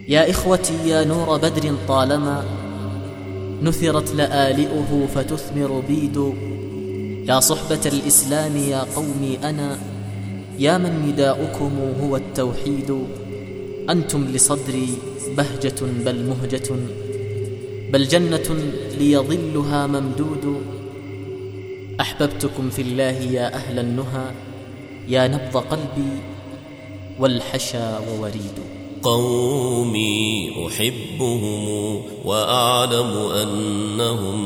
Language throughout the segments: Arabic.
يا إخوتي يا نور بدر طالما نثرت لآلئه فتثمر بيد. يا صحبة الإسلام يا قومي أنا يا من نداؤكم هو التوحيد. أنتم لصدري بهجة بل مهجة بل جنة ليظلها ممدود. أحببتكم في الله يا أهل النهى يا نبض قلبي والحشا ووريد. قومي أحبهم وأعلم أنهم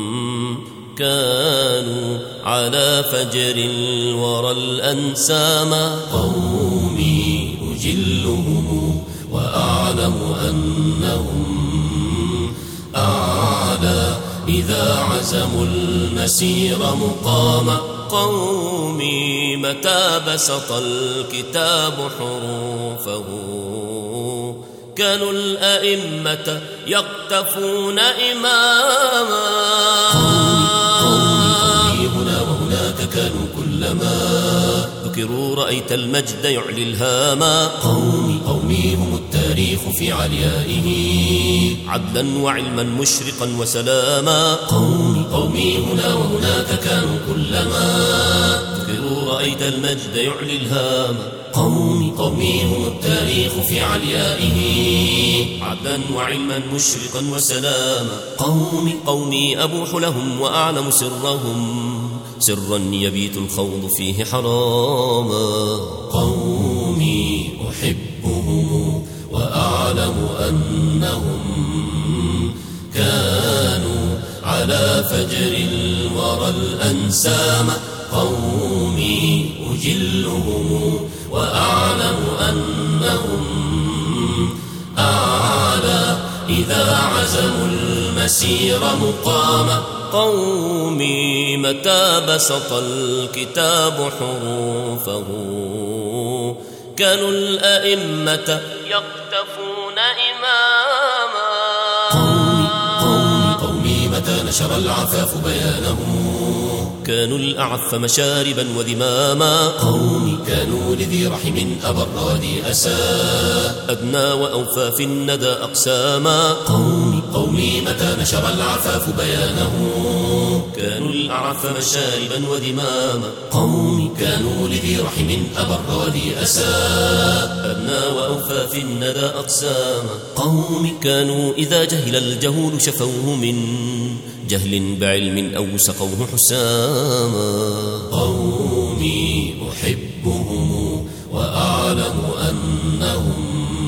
كانوا على فجر الورى الأنساما. قومي أجلهم وأعلم أنهم أعلى إذا عزموا المسير مقاما. قومي متى بسط الكتاب حروفه كانوا الأئمة يقتفون إماما. قومي هنا وهناك كانوا كلما ذكروا رأيت المجد يعلي الهاما. قومي هم التاريخ في عليائه عدلا وعلما مشرقا وسلاما. قومي هنا وهناك كانوا كلما ذكروا رأيت المجد يعلي الهاما. قومي هم التاريخ في عليائه عدلا وعلما مشرقا وسلاما. قومي أبوح لهم وأعلم سرهم سرا يبيت الخوض فيه حراما. قومي أحبهم وأعلم أنهم كانوا على فجر الورى الأنسام. قومي أجلهم وأعلم أنهم أعلى إذا عزموا المسير مقاما. قومي متى بسط الكتاب حروفه كانوا الأئمة يقتفون إماما. قومي متى نشر العفاف بيانه كانوا الأعف مشاربا وذماما. كانوا لذي رحم أبر ذي أسى أدنى وأوفى في الندى أقساما. قومي متى نشر العفاف بيانه كانوا الأعف مشاربا وذماما. كانوا لذي رحم أبر ذي أسى أدنى وأوفى في الندى أقساما. كانوا إذا جهل الجهول شفوه من جهل بعلم أو سقوه حساما. قومي أحبهم وأعلم أنهم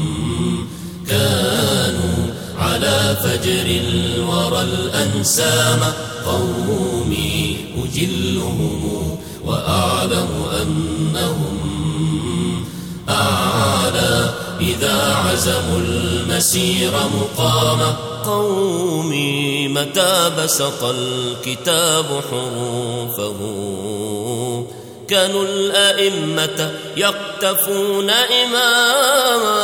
كانوا على فجر الورى الأنسام. قومي أجلهم وأعلم أنهم أعلى إذا عزموا المسير مقاما. قومي متى بسط الكتاب حروفه كانوا الأئمة يقتفون إماما.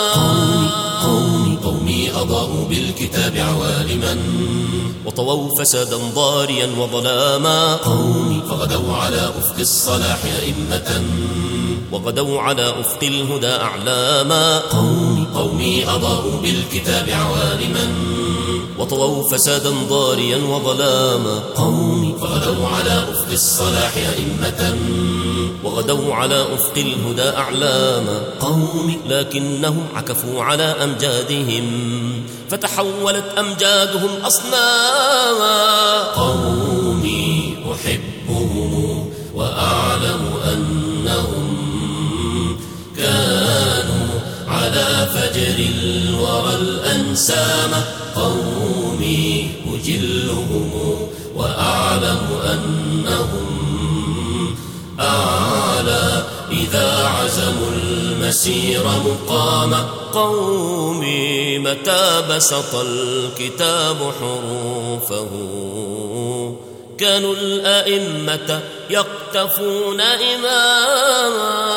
قومي أضاءوا بالكتاب عوالما وطووا فسادا ضاريا وظلاما. فغدوا على أفق الصلاح أئمة وغدوا على أفق الهدى أعلاما. قومي أضاءوا بالكتاب عوالما وطووا فسادا ضاريا وظلاما. فغدوا على أفق الصلاح أئمة وغدوا على أفق الهدى أعلاما. لكنهم عكفوا على أمجادهم فتحولت أمجادهم أصناما. قومي أحبهم وأعلم أنهم كانوا على فجر الورى الأنسام. قومي أجلهم وأعلم أنهم أعلى إذا عزموا المسير مقاما. قومي متى بسط الكتاب حروفه كانوا الأئمة يقتفون إماما.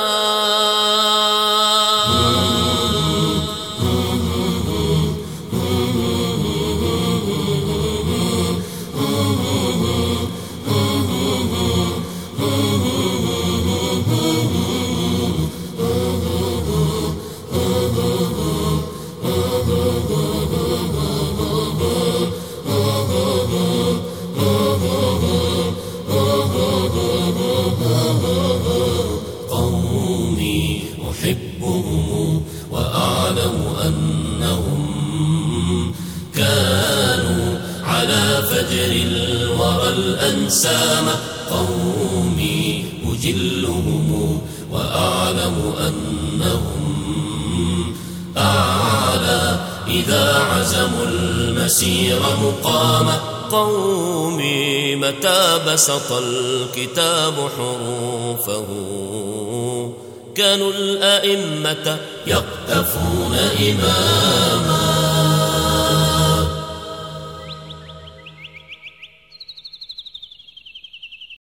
أحبهم وأعلم أنهم كانوا على فجر الورى الأنسام. قومي أجلهم وأعلم أنهم أعلى إذا عزموا المسير مقاما. قومي متى بسط الكتاب حروفه كانوا الأئمة يقتفون إماما.